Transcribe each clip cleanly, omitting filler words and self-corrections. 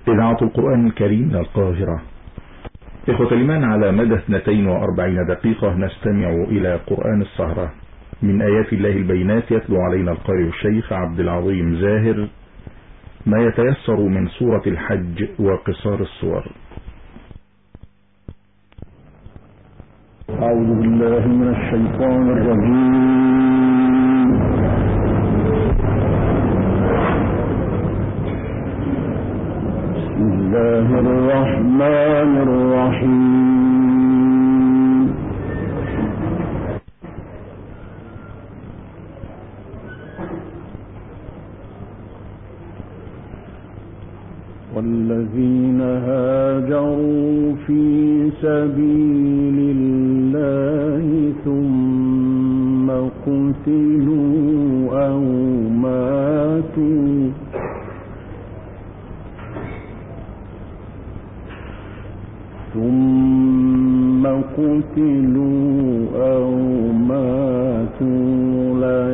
إذاعة القرآن الكريم من القاهرة. إخوة الإيمان، على مدى 42 دقيقة نستمع إلى قرآن السهرة من آيات الله البينات. يتلو علينا القارئ الشيخ عبد العظيم زاهر ما يتيسر من سورة الحج وقصار الصور. أعوذ بالله من الشيطان الرجيم. بسم الله الرحمن الرحيم. والذين هاجروا في سبيل الله ثم قتلوا أو ماتوا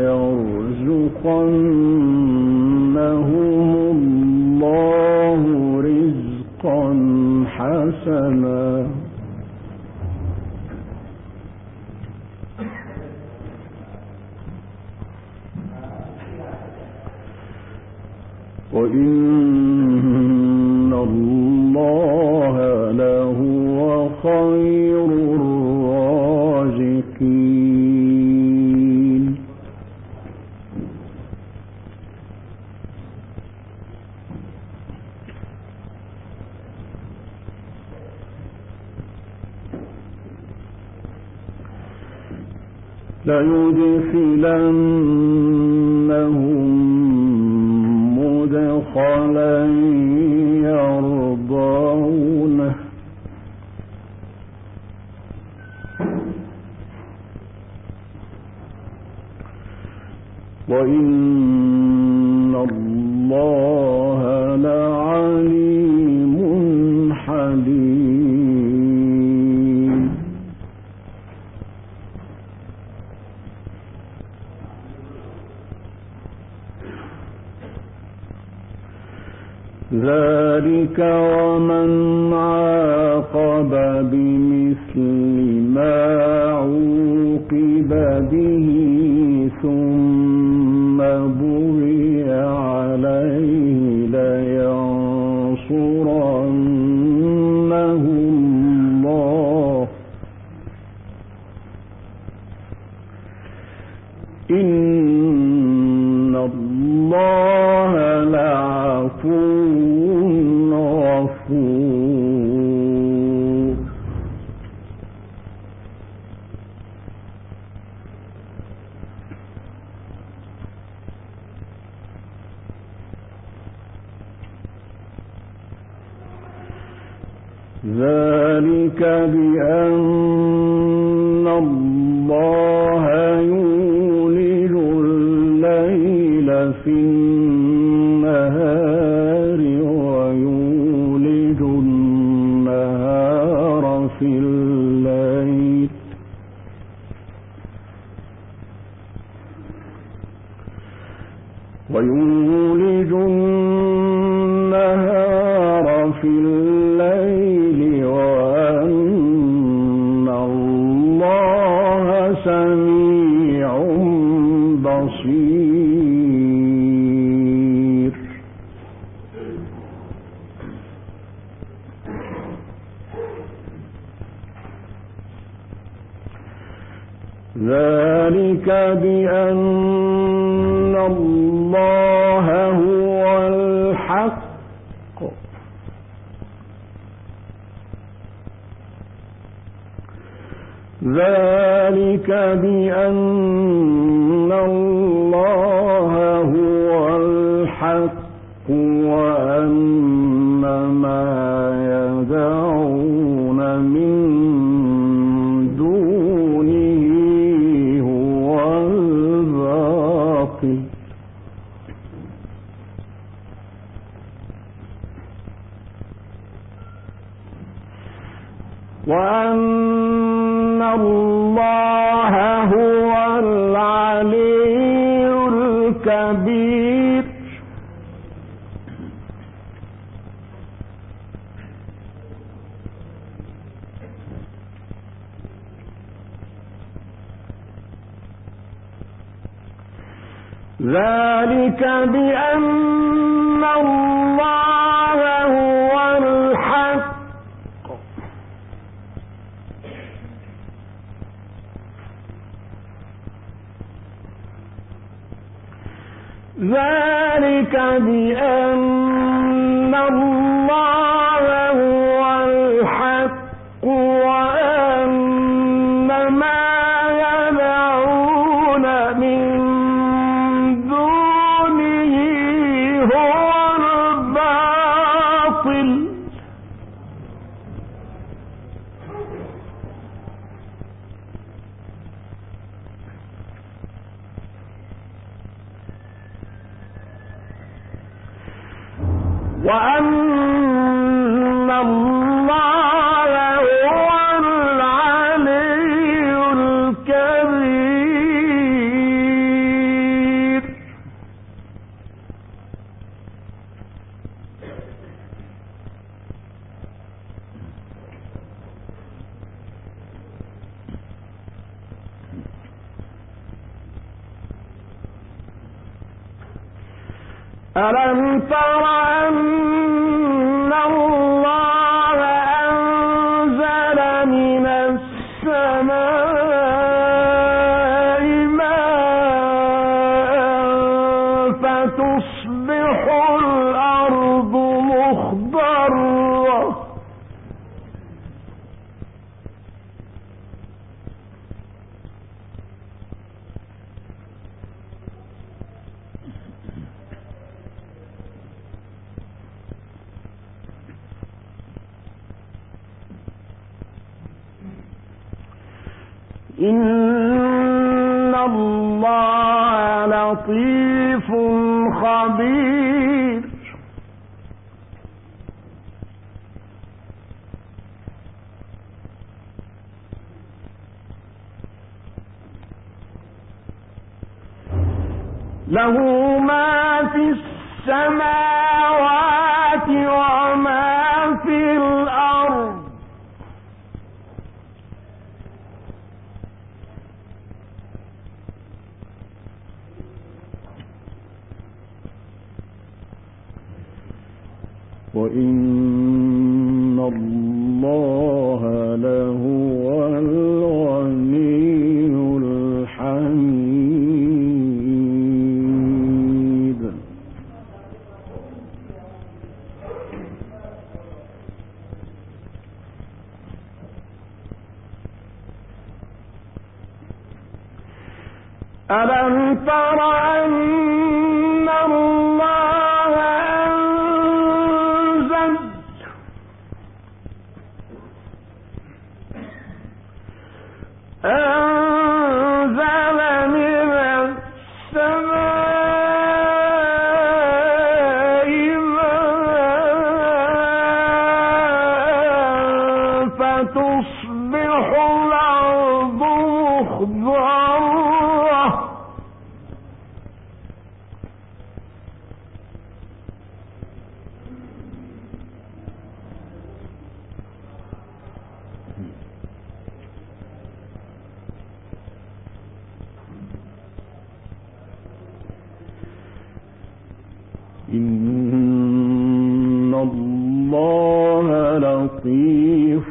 ليرزقنهم الله رزقا حسنا وإن الله لهو خير الرازقين. ليدخلنهم مدخلا يرضونه وإن الله لعليم حليم. ذلك ومن عاقب بمثل ما عوقب به ثم بغي عليه لينصرنه الله إن الله لعفو غفور. ذلك بأن الله يولج الليل في النهار ويولج النهار في الليل وأن الله سميع بصير. ذلك بأن الله هو الحق ذلك بأن الله هو الحق وأن ما يدعون من دونه هو الباطل وأن الله هو العلي الكبير. ذلك بأن الله هو الحق ذلك بأن الله هو الحق وأن ما يدعون من دونه هو الباطل وأن الله هو العلي الكبير ألم تر أن الله أنزل من السماء ماء فتصبح الأرض مخضرة إن الله لطيف خبير له ما في السماوات وما في الأرض وإن الله لهو الغني الحميد ألم تر أن الله أنزل من السماء ماء فتصبح الأرض مخضرة إن الله لطيف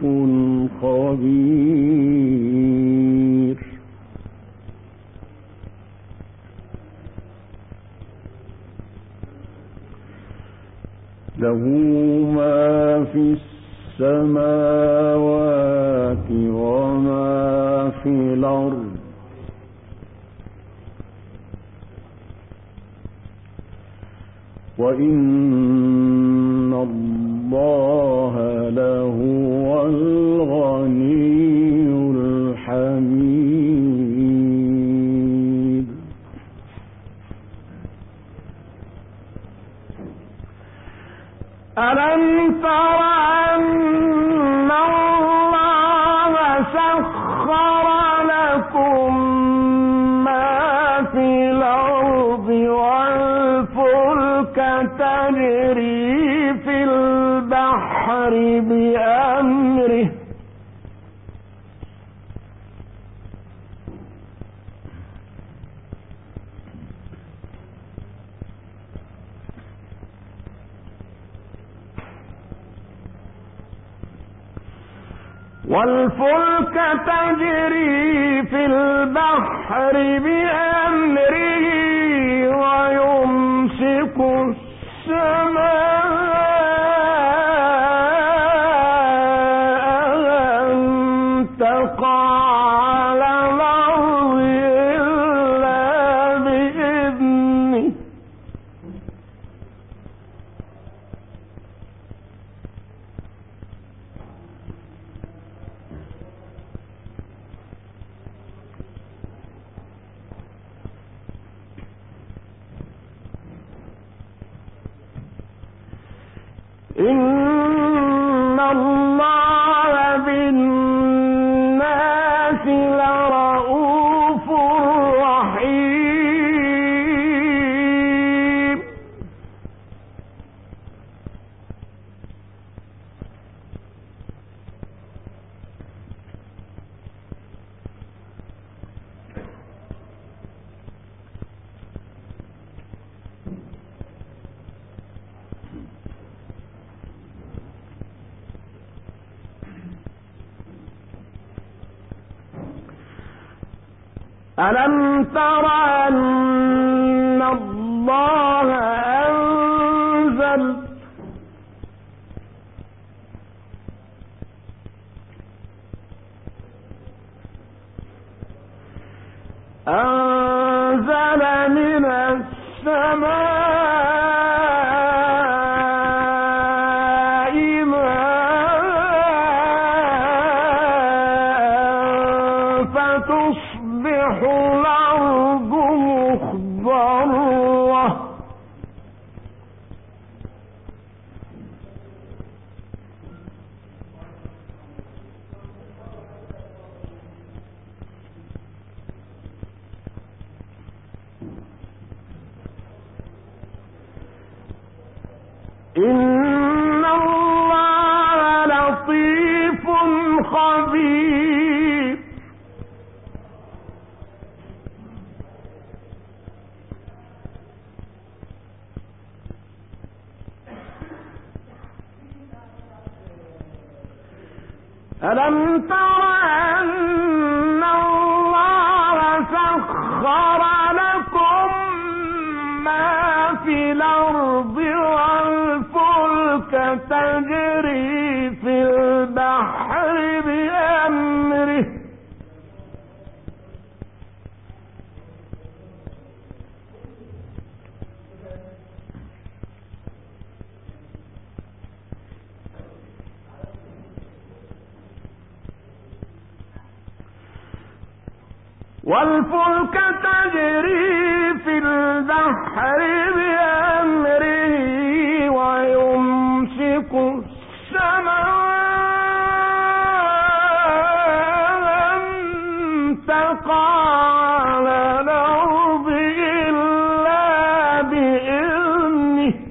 خبير له ما في السماوات وما في الأرض وإن الله لهو الغني الحميد ألم تر أن الله سخر لكم ما في الأرض والفلك تجري في البحر بأمره والفلك تجري في البحر بأمره ويمسك السماء أن تقع على الأرض إلا بإذنه إن الله بالناس لرؤوف رحيم ألم تر أن الله أنزل من السماء ماء فتصبح الأرض مخضرة إن الله لطيف خبير ألم تر أن الله سخر لكم ما في الأرض والفلك تجري في البحر بأمره والفلك تجري في البحر بأمره ويمسك السماء أن تقع على الأرض إلا بإذنه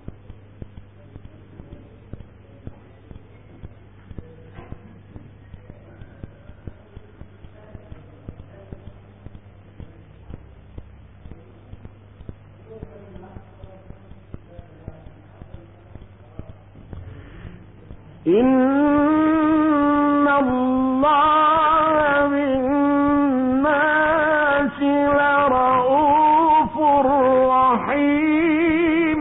إن الله بالناس لرؤوف رحيم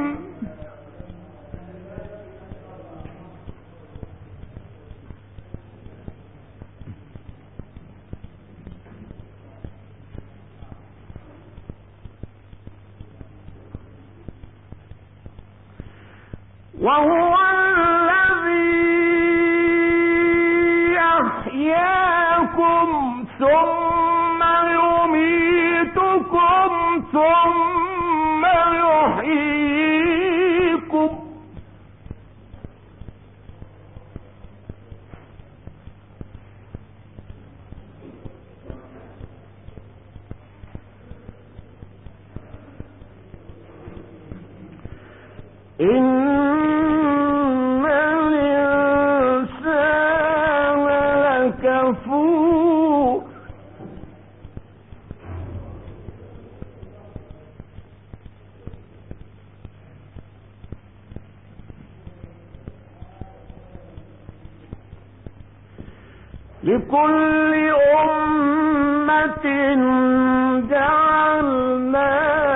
وهو يحياكم ثم يميتكم ثم يحييكم إن لكل أمة جعلنا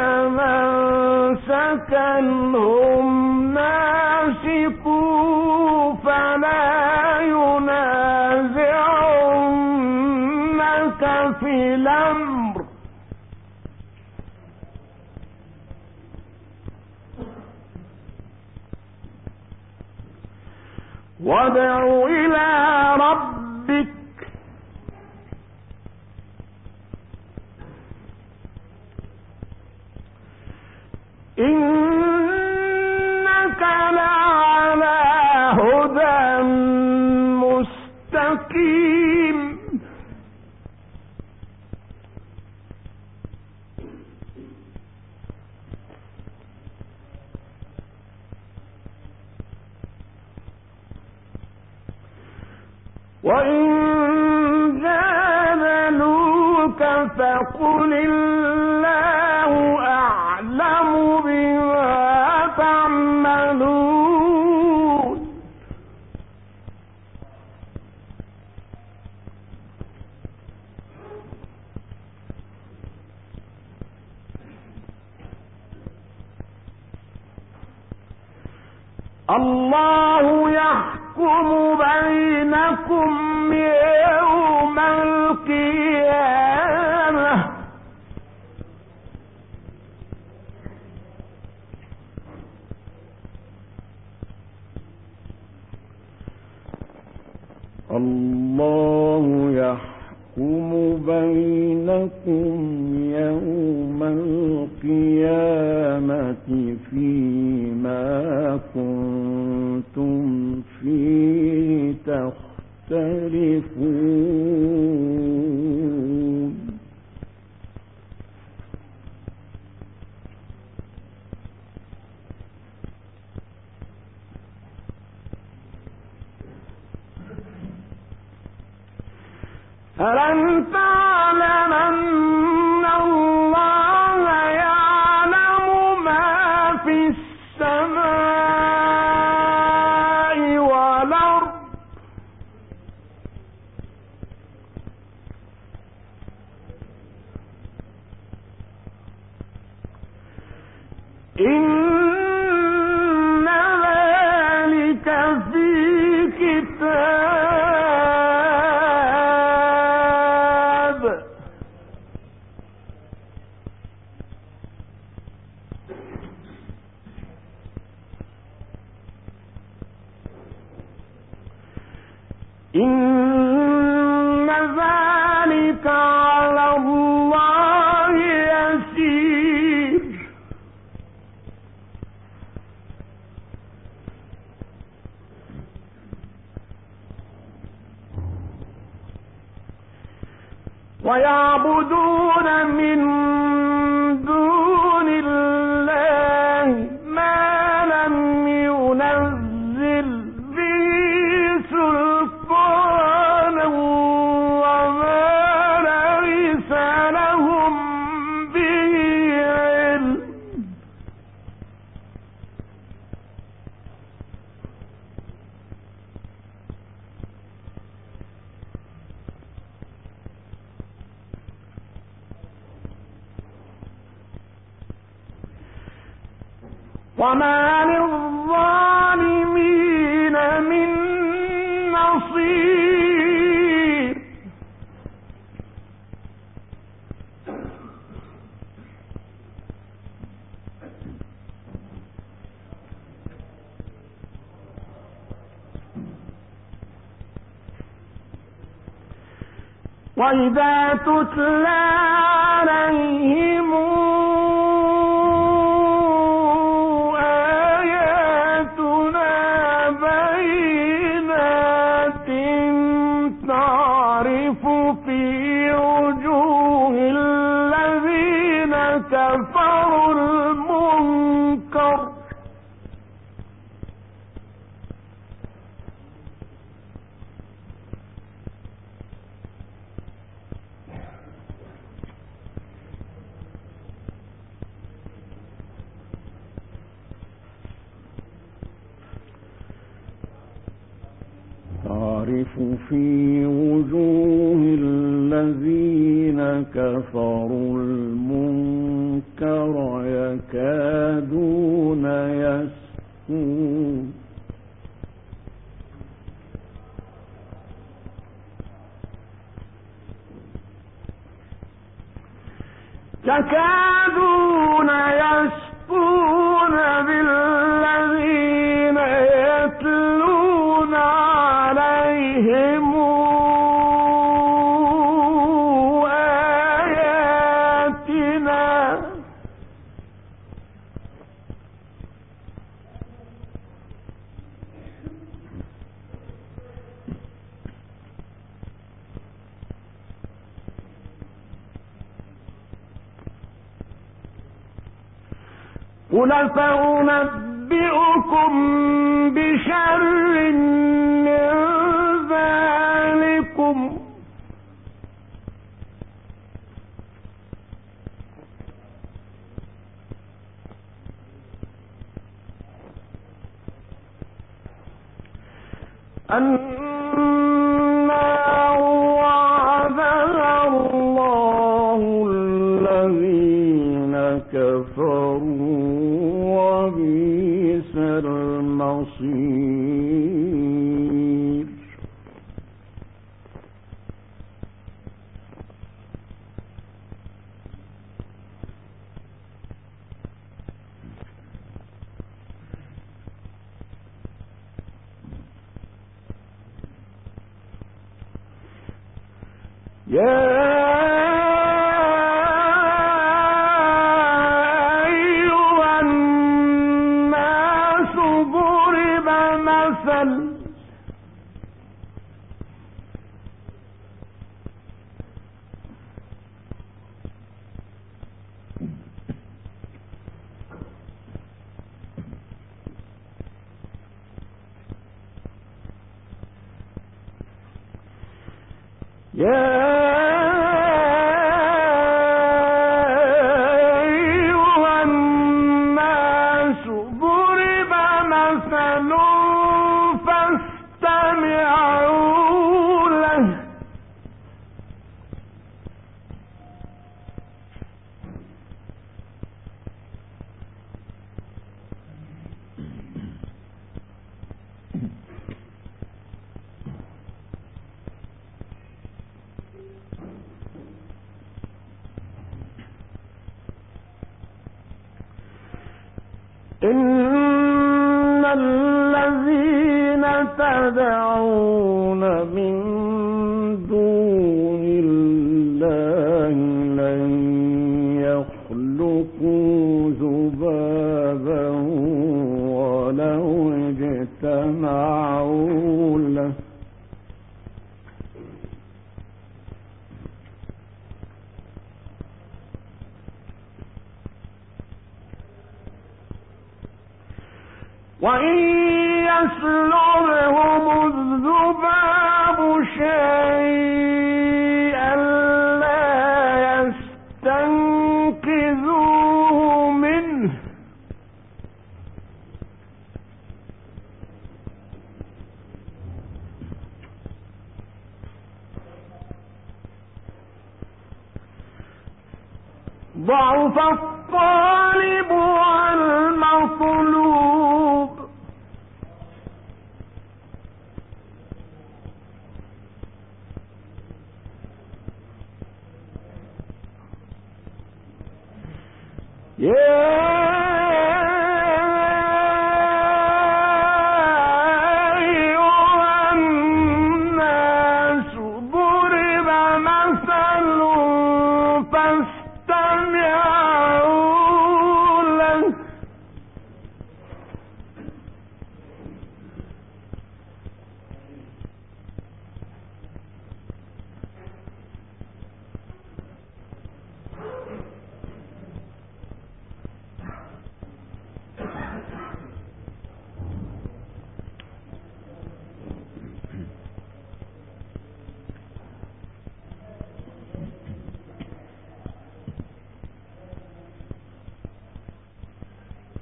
منسكا هم ناسكوه فلا ينازعنك في الأمر وادع إلى ربك إنك لعلى هدى مستقيم وإن جادلوك فقل الله أعلم بما تعملون الله يحكم بينكم يوم القيامة الله يحكم بينكم يوم القيامة فيما كنتم فيه تختلفون ألم تعلم أن الله يعلم ما في السماء والأرض إن ذلك في كتاب إن ذلك على الله يسير ويعبدون من دون الله ما لم ينزل به سلطانا وما ليس لهم به علم وما للظالمين من نصير وإذا تتلى عليهم كفروا المنكر في وجوه الذين كفروا المنكر يكادون يسطون بالذين يتلون عليهم آياتنا قل فأنبئكم بشر من ذلكم النار وعدها الله الذين كفروا وبئس المصير إن الذين تدعون من دون الله لن يخلقوا ذبابا ولو اجتمعوا له وإن يسلبهم الذباب شيئا لا يستنقذوه منه ضعف الطالب والمطلوب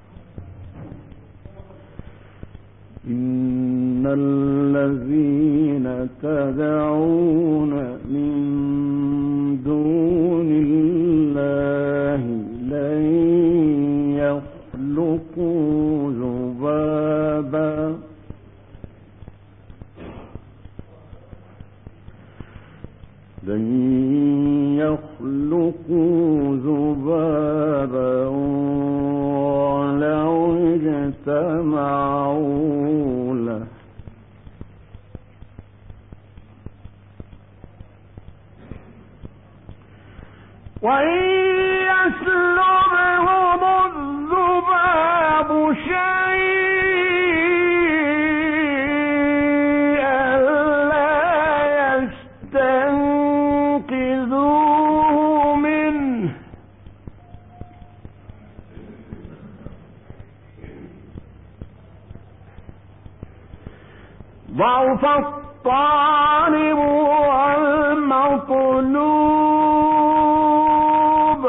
إن الذين الذين تدعون من دون الله لن يخلقوا ذبابا ولو اجتمعوا له وإن يسلبهم الذباب شيئا لا يستنقذوه منه ضعف الطالب والمطلوب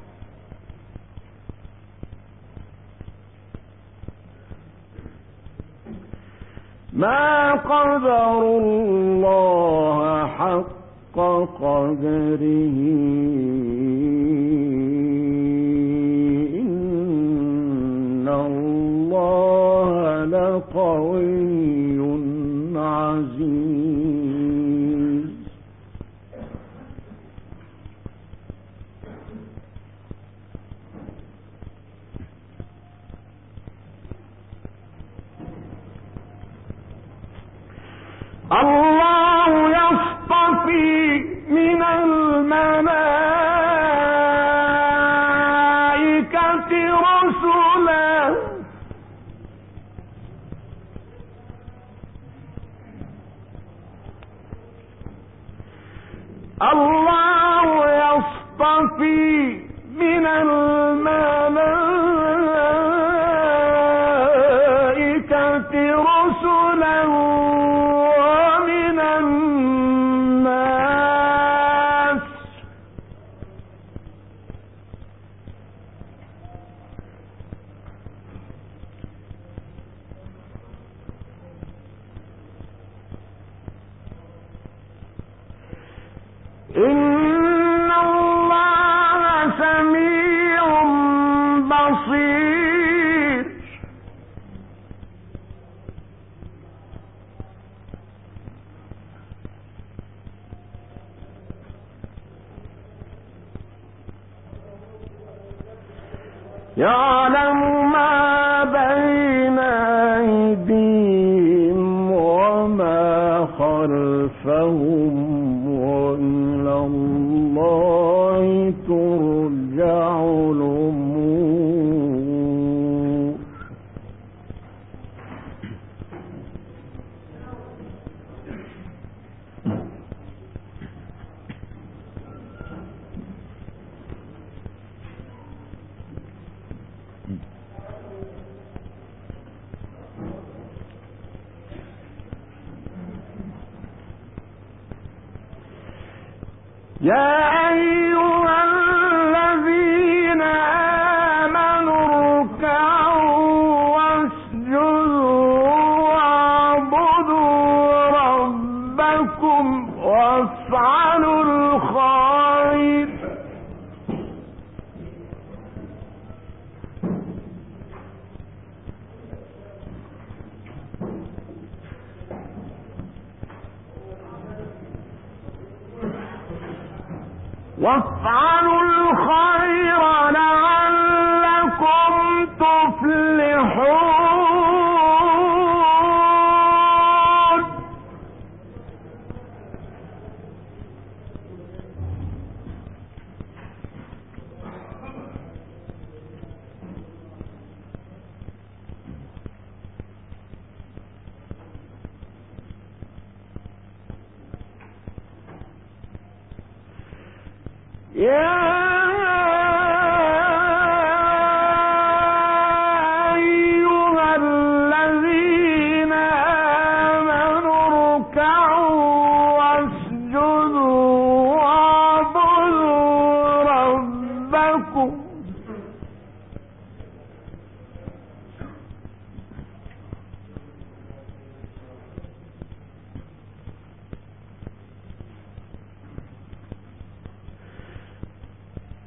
ما قدروا الله حق قدره إن الله لقوي عزيز الله يصطفي من الملائكة رسلا الله يصطفي من الملائكة رسلا ومن الناس إن الله سميع بصير يعلم ما بين أيديهم وما خلفهم وإلى الله ترجع الأمور يا أيها الذين آمنوا اركعوا واسجدوا واعبدوا ربكم وافعلوا الخير وافعلوا الخير لعلكم تفلحون يا أيها الذين آمنوا اركعوا واسجدوا واعبدوا ربكم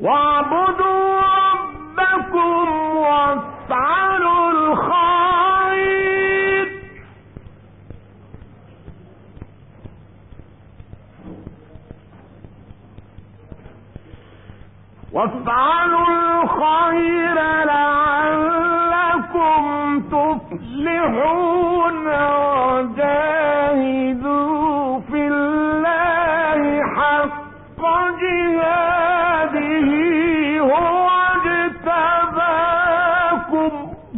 واعبدوا ربكم وافعلوا الخير لعلكم تفلحون وجاهدوا في الله حق جهاده هو اجتباكم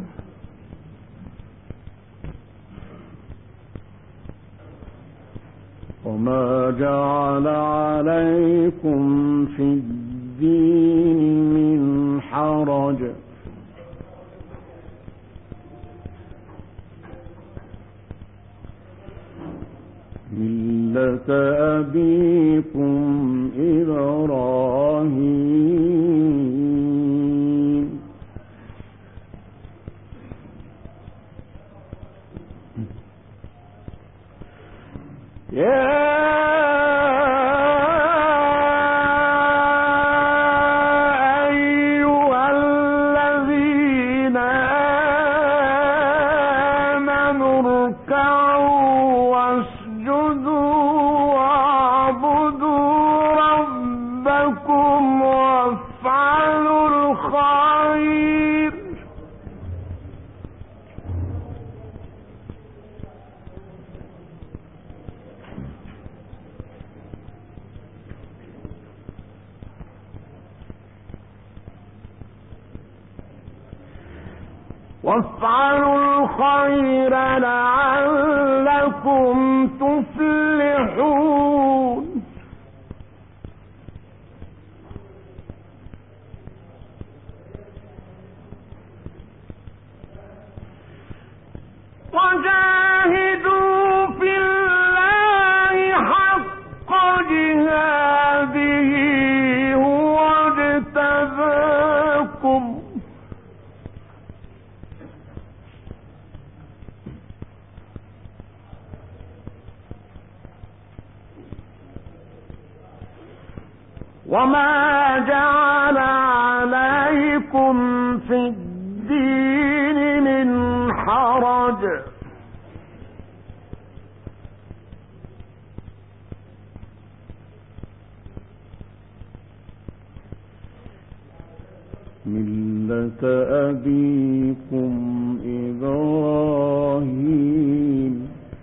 وما جعل عليكم في الدين من حرج ملة أبيكم إبراهيم يا أيها الذين آمنوا اركعوا واسجدوا واعبدوا ربكم وافعلوا الخير لعلكم تفلحون وجاهدوا في الله حق جهاده هو اجتباكم وما جعل عليكم في الدين من حرج ملة أبيكم إبراهيم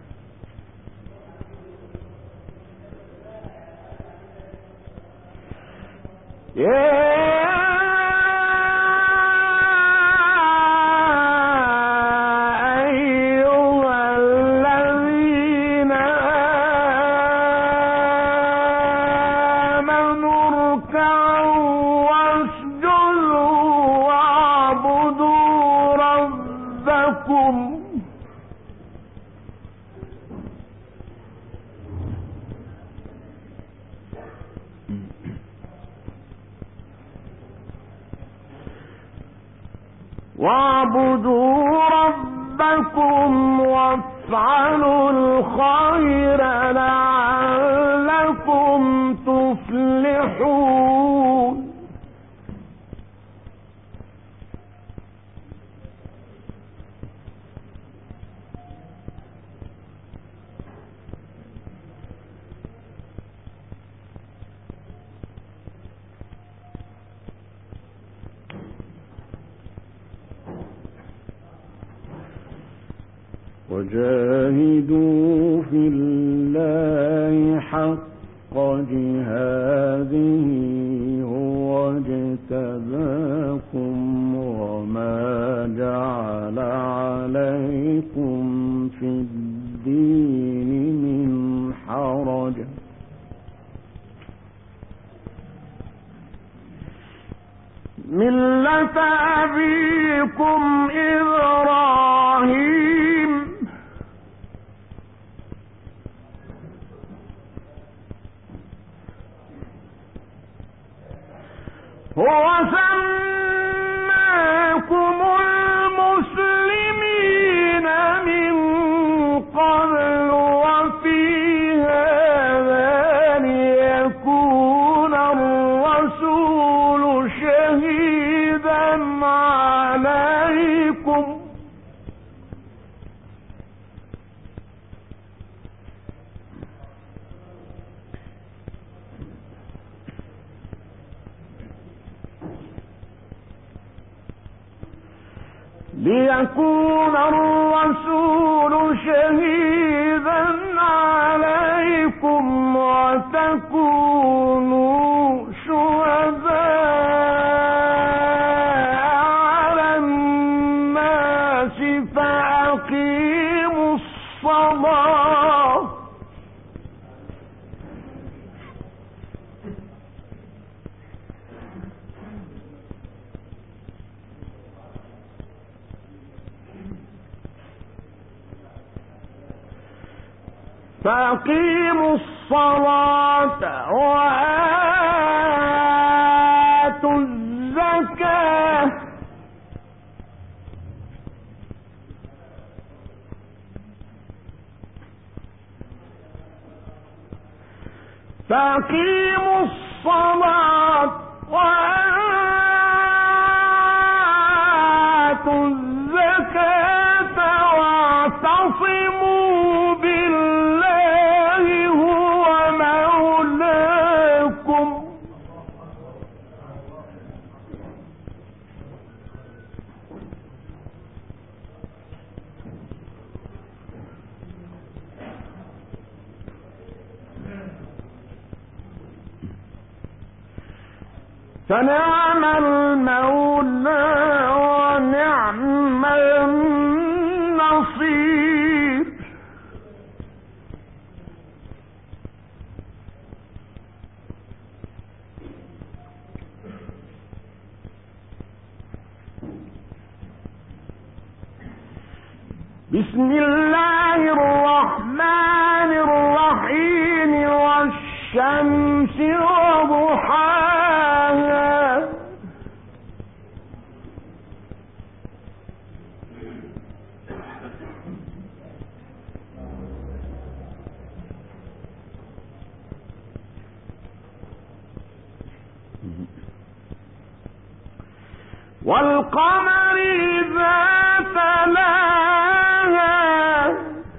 أيها الذين آمنوا اركعوا واسجدوا واعبدوا ربكم وافعلوا الخير لعلكم تفلحون وجاهدوا في الله حق جهاده هو اجتباكم وما جعل عليكم في الدين من حرج ملة أبيكم إبراهيم هو سماكم المسلمين من قبل وفي هذا ليكون الرسول ليكون الرسول شهيدا عليكم وتكونوا شهداء على الناس فأقيموا الصلاة وآتوا الزكاة فأقيموا الصلاة وآتوا الزكاة واعتصموا بالله هو مولاكم فنعم المولى ونعم النصير. بسم الله الرحمن الرحيم والشمس وضحاها والقمر إذا تلاها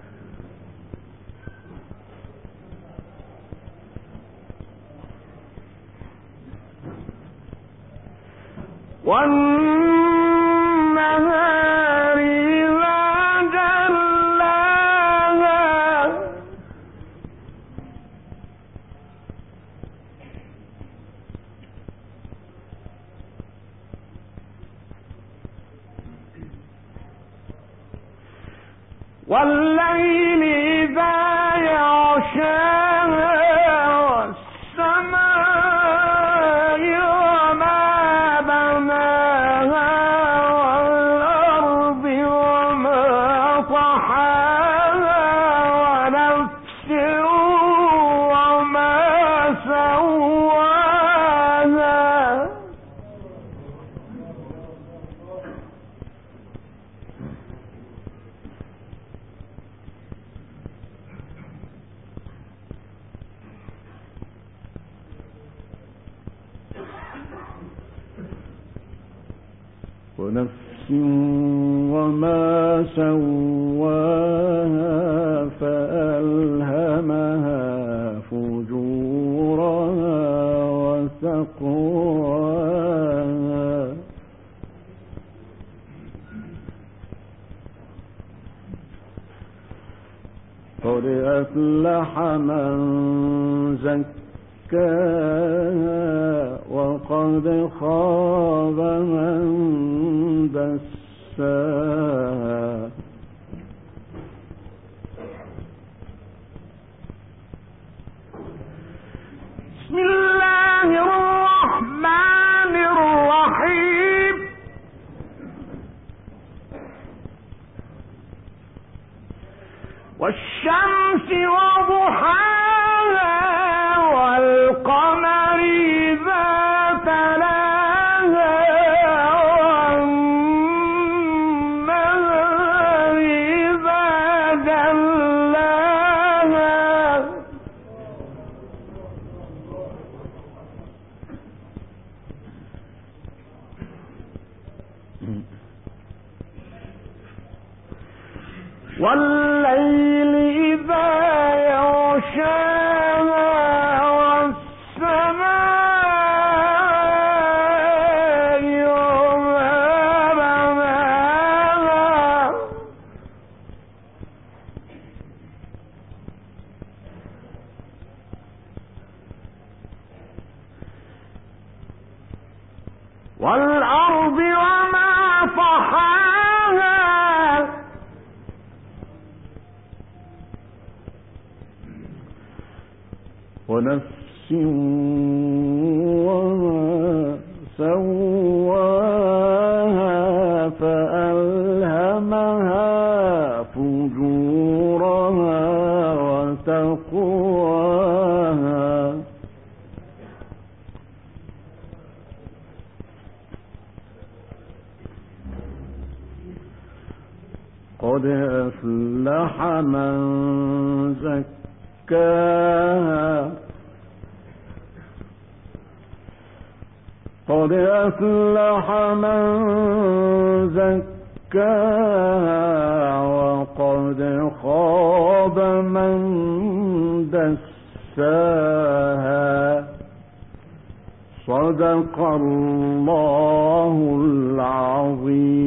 والنهار إذا جلاها والليل إذا يغشاها والسماء وما بناها والأرض وما طحاها ونفس وما سواها ونفس وما سواها فألهمها فجورها وتقواها قد أفلح من زكاها وقد خاب من دساها بسم الله الرحمن الرحيم والشمس وضحاها والقمر إذا تلاها والنهار إذا جلاها والليل إذا يغشاها والسماء والأرض وما طحاها ونفس وما سواها فألهمها فجورها وتقواها قد أفلح من زكاها قد أفلح من زكاها وقد خاب من دساها صدق الله العظيم.